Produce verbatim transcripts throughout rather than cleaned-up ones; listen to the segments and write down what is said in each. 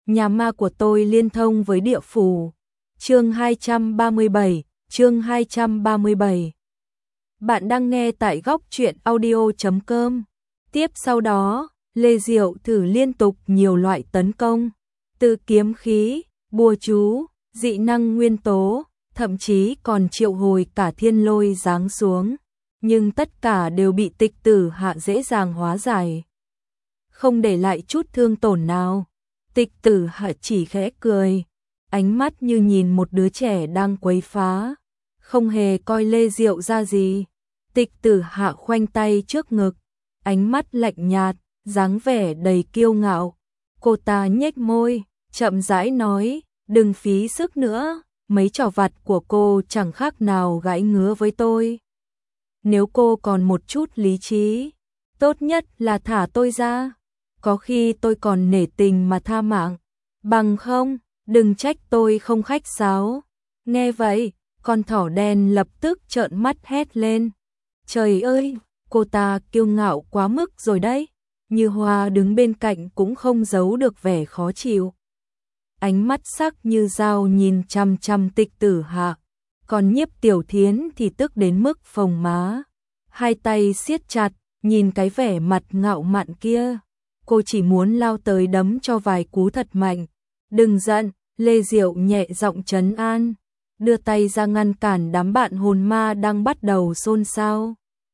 nhà ma của tôi liên thông với địa phủ. Chương hai trăm ba mươi bảy, chương hai trăm ba mươi bảy. Bạn đang nghe tại góc truyện audio chấm com. Tiếp sau đó, Lê Diệu thử liên tục nhiều loại tấn công, từ kiếm khí, bùa chú, dị năng nguyên tố, thậm chí còn triệu hồi cả thiên lôi giáng xuống, nhưng tất cả đều bị Tịch Tử Hạ dễ dàng hóa giải, không để lại chút thương tổn nào. Tịch Tử Hạ chỉ khẽ cười, ánh mắt như nhìn một đứa trẻ đang quấy phá, không hề coi Lê Diệu ra gì. Tịch Tử Hạ khoanh tay trước ngực, ánh mắt lạnh nhạt, dáng vẻ đầy kiêu ngạo. Cô ta nhếch môi, chậm rãi nói, đừng phí sức nữa, mấy trò vặt của cô chẳng khác nào gãi ngứa với tôi. Nếu cô còn một chút lý trí, tốt nhất là thả tôi ra, có khi tôi còn nể tình mà tha mạng, bằng không, đừng trách tôi không khách sáo. Nghe vậy, con thỏ đen lập tức trợn mắt hét lên. Trời ơi, cô ta kiêu ngạo quá mức rồi đấy. Như Hoa đứng bên cạnh cũng không giấu được vẻ khó chịu. Ánh mắt sắc như dao nhìn chăm chăm Tịch Tử Hạ, còn Nhiếp Tiểu Thiến thì tức đến mức phồng má, hai tay siết chặt, nhìn cái vẻ mặt ngạo mạn kia. Cô chỉ muốn lao tới đấm cho vài cú thật mạnh. Đừng giận, Lê Diệu nhẹ giọng trấn an, đưa tay ra ngăn cản đám bạn hồn ma đang bắt đầu xôn xao.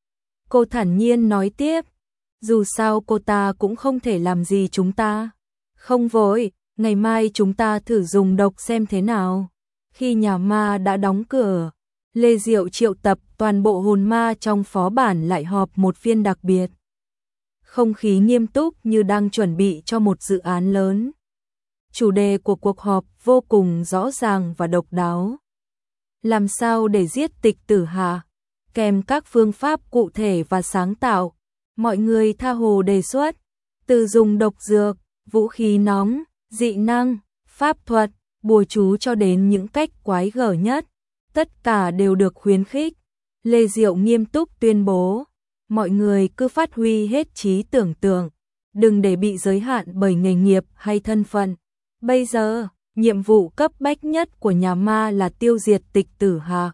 Cô thản nhiên nói tiếp, dù sao cô ta cũng không thể làm gì chúng ta. Không vội, ngày mai chúng ta thử dùng độc xem thế nào. Khi nhà ma đã đóng cửa, Lê Diệu triệu tập toàn bộ hồn ma trong phó bản lại họp một phiên đặc biệt. Không khí nghiêm túc như đang chuẩn bị cho một dự án lớn. Chủ đề của cuộc họp vô cùng rõ ràng và độc đáo. Làm sao để giết Tịch Tử Hạ, kèm các phương pháp cụ thể và sáng tạo. Mọi người tha hồ đề xuất, từ dùng độc dược, vũ khí nóng, dị năng, pháp thuật, bùa chú cho đến những cách quái gở nhất. Tất cả đều được khuyến khích. Lê Diệu nghiêm túc tuyên bố, mọi người cứ phát huy hết trí tưởng tượng, đừng để bị giới hạn bởi nghề nghiệp hay thân phận. Bây giờ, nhiệm vụ cấp bách nhất của nhà ma là tiêu diệt Tịch Tử Hạ.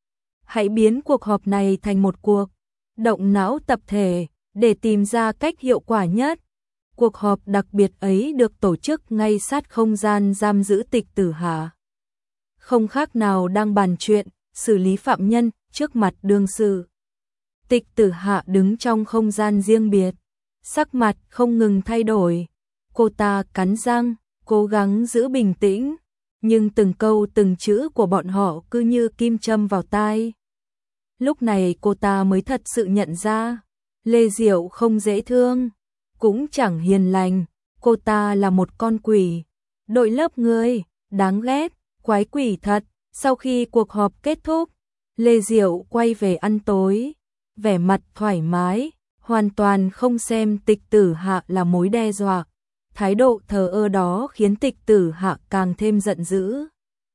Hãy biến cuộc họp này thành một cuộc động não tập thể để tìm ra cách hiệu quả nhất. Cuộc họp đặc biệt ấy được tổ chức ngay sát không gian giam giữ Tịch Tử Hạ. Không khác nào đang bàn chuyện xử lý phạm nhân trước mặt đương sự. Tịch Tử Hạ đứng trong không gian riêng biệt, sắc mặt không ngừng thay đổi. Cô ta cắn răng, cố gắng giữ bình tĩnh, nhưng từng câu từng chữ của bọn họ cứ như kim châm vào tai. Lúc này cô ta mới thật sự nhận ra, Lê Diệu không dễ thương, cũng chẳng hiền lành, cô ta là một con quỷ, đội lớp người, đáng ghét, quái quỷ thật. Sau khi cuộc họp kết thúc, Lê Diệu quay về ăn tối, vẻ mặt thoải mái, hoàn toàn không xem Tịch Tử Hạ là mối đe dọa. Thái độ thờ ơ đó khiến Tịch Tử Hạ càng thêm giận dữ.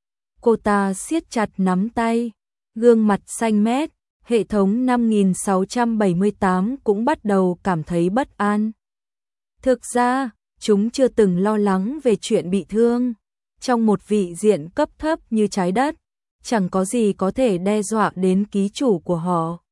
Cô ta siết chặt nắm tay, gương mặt xanh mét. Hệ thống năm nghìn sáu trăm bảy mươi tám cũng bắt đầu cảm thấy bất an. Thực ra, chúng chưa từng lo lắng về chuyện bị thương. Trong một vị diện cấp thấp như trái đất, chẳng có gì có thể đe dọa đến ký chủ của họ.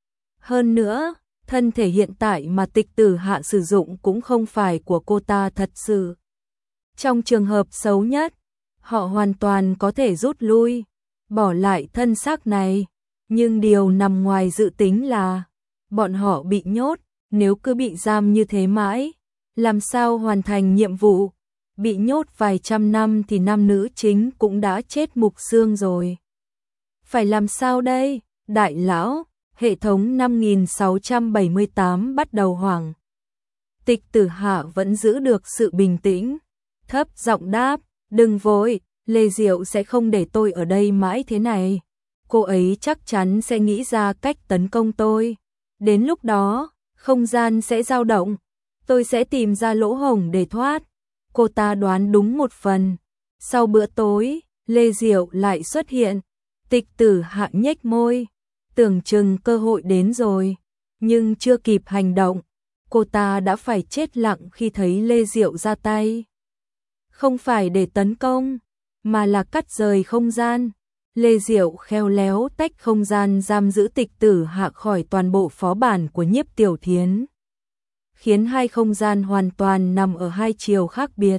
Hơn nữa, thân thể hiện tại mà Tịch Tử Hạ sử dụng cũng không phải của cô ta thật sự. Trong trường hợp xấu nhất, họ hoàn toàn có thể rút lui, bỏ lại thân xác này. Nhưng điều nằm ngoài dự tính là, bọn họ bị nhốt, nếu cứ bị giam như thế mãi, làm sao hoàn thành nhiệm vụ. Bị nhốt vài trăm năm thì nam nữ chính cũng đã chết mục xương rồi. Phải làm sao đây, đại lão? Hệ thống năm nghìn sáu trăm bảy mươi tám bắt đầu hoảng. Tịch Tử Hạ vẫn giữ được sự bình tĩnh, thấp giọng đáp, đừng vội, Lê Diệu sẽ không để tôi ở đây mãi thế này. Cô ấy chắc chắn sẽ nghĩ ra cách tấn công tôi. Đến lúc đó, không gian sẽ dao động, tôi sẽ tìm ra lỗ hổng để thoát. Cô ta đoán đúng một phần. Sau bữa tối, Lê Diệu lại xuất hiện. Tịch Tử Hạ nhếch môi, tưởng chừng cơ hội đến rồi, nhưng chưa kịp hành động, cô ta đã phải chết lặng khi thấy Lê Diệu ra tay. không phải để tấn công, mà là cắt rời không gian. Lê Diệu khéo léo tách không gian giam giữ Tịch Tử Hạ khỏi toàn bộ phó bản của Nhiếp Tiểu Thiến, khiến hai không gian hoàn toàn nằm ở hai chiều khác biệt.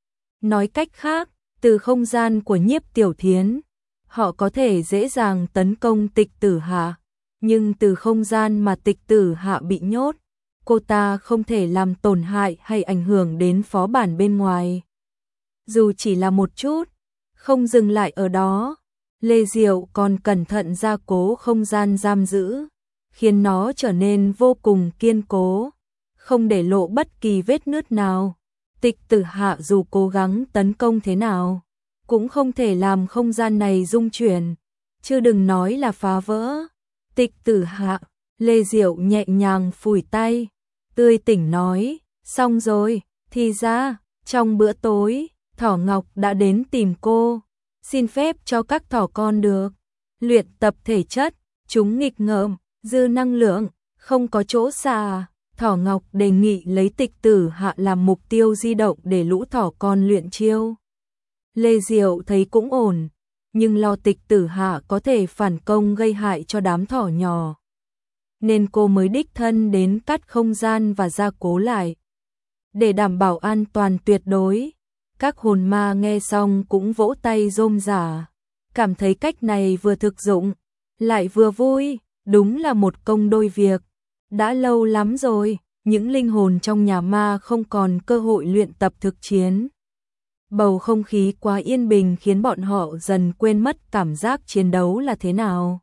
Nói cách khác, từ không gian của Nhiếp Tiểu Thiến, họ có thể dễ dàng tấn công Tịch Tử Hạ, nhưng từ không gian mà Tịch Tử Hạ bị nhốt, cô ta không thể làm tổn hại hay ảnh hưởng đến phó bản bên ngoài. Dù chỉ là một chút, không dừng lại ở đó, Lê Diệu còn cẩn thận gia cố không gian giam giữ, khiến nó trở nên vô cùng kiên cố, không để lộ bất kỳ vết nứt nào. Tịch Tử Hạ dù cố gắng tấn công thế nào, cũng không thể làm không gian này rung chuyển, chứ đừng nói là phá vỡ. Tịch Tử Hạ, Lê Diệu nhẹ nhàng phủi tay, tươi tỉnh nói, xong rồi, thì ra, trong bữa tối, Thỏ Ngọc đã đến tìm cô, xin phép cho các thỏ con được luyện tập thể chất, chúng nghịch ngợm, dư năng lượng, không có chỗ xả. Thỏ Ngọc đề nghị lấy Tịch Tử Hạ làm mục tiêu di động để lũ thỏ con luyện chiêu. Lê Diệu thấy cũng ổn, nhưng lo Tịch Tử Hạ có thể phản công gây hại cho đám thỏ nhỏ, nên cô mới đích thân đến cắt không gian và gia cố lại, để đảm bảo an toàn tuyệt đối. Các hồn ma nghe xong cũng vỗ tay rôm rả, cảm thấy cách này vừa thực dụng, lại vừa vui, đúng là một công đôi việc. Đã lâu lắm rồi, những linh hồn trong nhà ma không còn cơ hội luyện tập thực chiến. Bầu không khí quá yên bình khiến bọn họ dần quên mất cảm giác chiến đấu là thế nào.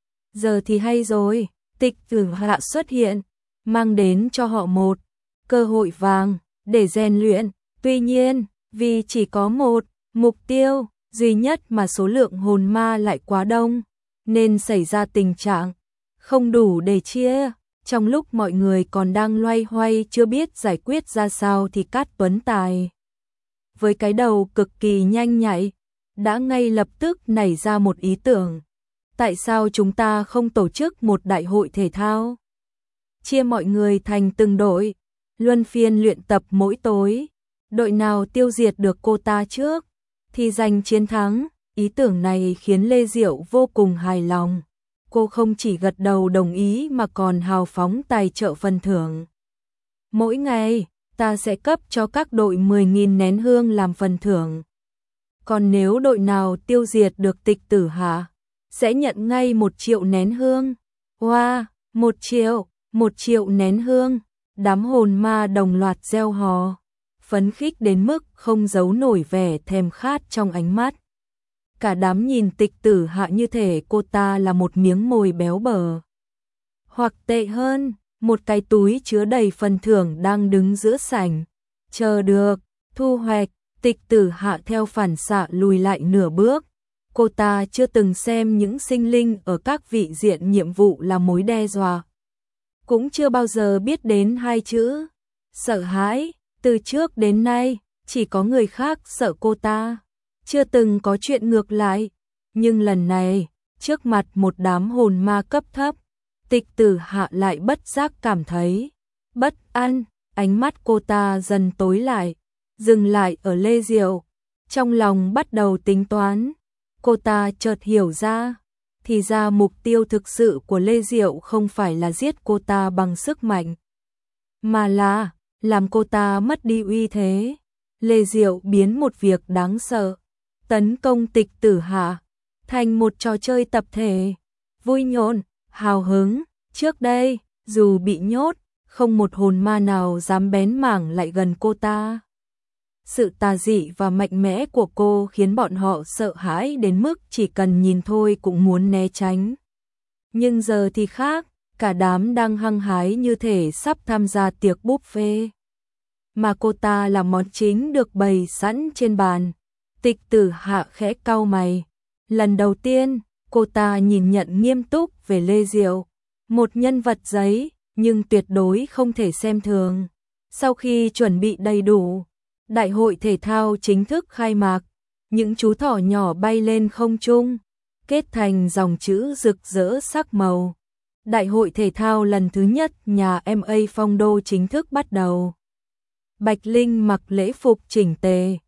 Giờ thì hay rồi, Tịch Tử Hạ xuất hiện, mang đến cho họ một cơ hội vàng để rèn luyện. Tuy nhiên, vì chỉ có một mục tiêu duy nhất mà số lượng hồn ma lại quá đông, nên xảy ra tình trạng không đủ để chia. Trong lúc mọi người còn đang loay hoay chưa biết giải quyết ra sao thì Cát Tuấn Tài, với cái đầu cực kỳ nhanh nhạy, đã ngay lập tức nảy ra một ý tưởng. Tại sao chúng ta không tổ chức một đại hội thể thao? Chia mọi người thành từng đội, luân phiên luyện tập mỗi tối. Đội nào tiêu diệt được cô ta trước thì giành chiến thắng. Ý tưởng này khiến Lê Diệu vô cùng hài lòng. Cô không chỉ gật đầu đồng ý mà còn hào phóng tài trợ phần thưởng. Mỗi ngày, ta sẽ cấp cho các đội mười nghìn nén hương làm phần thưởng. Còn nếu đội nào tiêu diệt được Tịch Tử Hạ, sẽ nhận ngay một triệu nén hương. Wow, một triệu, một triệu nén hương. Đám hồn ma đồng loạt reo hò, phấn khích đến mức không giấu nổi vẻ thèm khát trong ánh mắt. Cả đám nhìn Tịch Tử Hạ như thể cô ta là một miếng mồi béo bở. Hoặc tệ hơn, một cái túi chứa đầy phần thưởng đang đứng giữa sảnh. Chờ được, thu hoạch. Tịch Tử Hạ theo phản xạ lùi lại nửa bước. Cô ta chưa từng xem những sinh linh ở các vị diện nhiệm vụ là mối đe dọa. Cũng chưa bao giờ biết đến hai chữ sợ hãi. Từ trước đến nay, chỉ có người khác sợ cô ta, chưa từng có chuyện ngược lại. Nhưng lần này, trước mặt một đám hồn ma cấp thấp, Tịch Tử Hạ lại bất giác cảm thấy bất an. Ánh mắt cô ta dần tối lại, dừng lại ở Lê Diệu. Trong lòng bắt đầu tính toán, cô ta chợt hiểu ra, thì ra mục tiêu thực sự của Lê Diệu không phải là giết cô ta bằng sức mạnh, mà là làm cô ta mất đi uy thế. Lê Diệu biến một việc đáng sợ, tấn công Tịch Tử Hạ, thành một trò chơi tập thể, vui nhộn, hào hứng. Trước đây, dù bị nhốt, không một hồn ma nào dám bén mảng lại gần cô ta. Sự tà dị và mạnh mẽ của cô khiến bọn họ sợ hãi đến mức chỉ cần nhìn thôi cũng muốn né tránh. Nhưng giờ thì khác, cả đám đang hăng hái như thể sắp tham gia tiệc buffet. Mà cô ta là món chính được bày sẵn trên bàn. Tịch Tử Hạ khẽ cau mày. Lần đầu tiên, cô ta nhìn nhận nghiêm túc về Lê Diệu. Một nhân vật giấy, nhưng tuyệt đối không thể xem thường. Sau khi chuẩn bị đầy đủ, đại hội thể thao chính thức khai mạc. Những chú thỏ nhỏ bay lên không trung, kết thành dòng chữ rực rỡ sắc màu. Đại hội thể thao lần thứ nhất nhà em a Phong Đô chính thức bắt đầu. Bạch Linh mặc lễ phục chỉnh tề,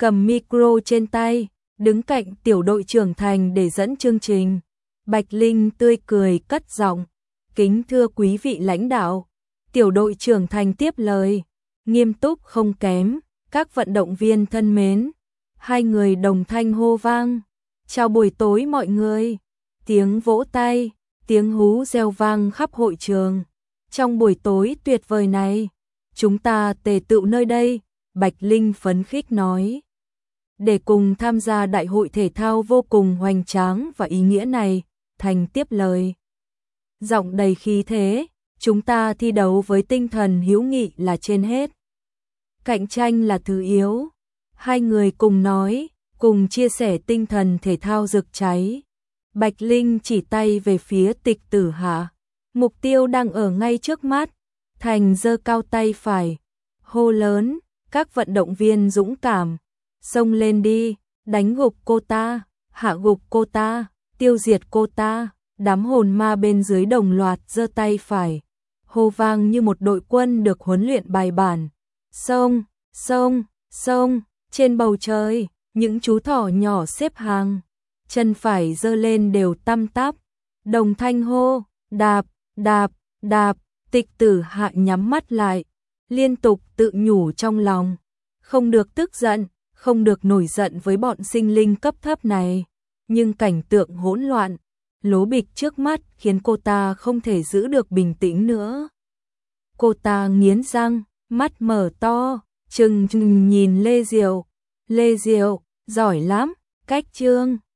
cầm micro trên tay, đứng cạnh tiểu đội trưởng Thành để dẫn chương trình. Bạch Linh tươi cười cất giọng, kính thưa quý vị lãnh đạo. Tiểu đội trưởng Thành tiếp lời, nghiêm túc không kém, các vận động viên thân mến. Hai người đồng thanh hô vang, chào buổi tối mọi người. Tiếng vỗ tay, tiếng hú reo vang khắp hội trường. Trong buổi tối tuyệt vời này, chúng ta tề tựu nơi đây, Bạch Linh phấn khích nói, để cùng tham gia đại hội thể thao vô cùng hoành tráng và ý nghĩa này. Thành tiếp lời, giọng đầy khí thế, chúng ta thi đấu với tinh thần hữu nghị là trên hết. Cạnh tranh là thứ yếu. Hai người cùng nói, cùng chia sẻ tinh thần thể thao rực cháy. Bạch Linh chỉ tay về phía Tịch Tử Hạ. Mục tiêu đang ở ngay trước mắt. Thành giơ cao tay phải, hô lớn, các vận động viên dũng cảm, xông lên đi, đánh gục cô ta, hạ gục cô ta, tiêu diệt cô ta. Đám hồn ma bên dưới đồng loạt giơ tay phải, hô vang như một đội quân được huấn luyện bài bản. Xông, xông, xông, trên bầu trời, những chú thỏ nhỏ xếp hàng, chân phải giơ lên đều tăm tắp, đồng thanh hô, đạp, đạp, đạp. Tịch Tử Hạ nhắm mắt lại, liên tục tự nhủ trong lòng, không được tức giận, không được nổi giận với bọn sinh linh cấp thấp này. Nhưng cảnh tượng hỗn loạn, lố bịch trước mắt khiến cô ta không thể giữ được bình tĩnh nữa. Cô ta nghiến răng, mắt mở to, trừng trừng nhìn Lê Diệu. Lê Diệu, giỏi lắm, cách chương.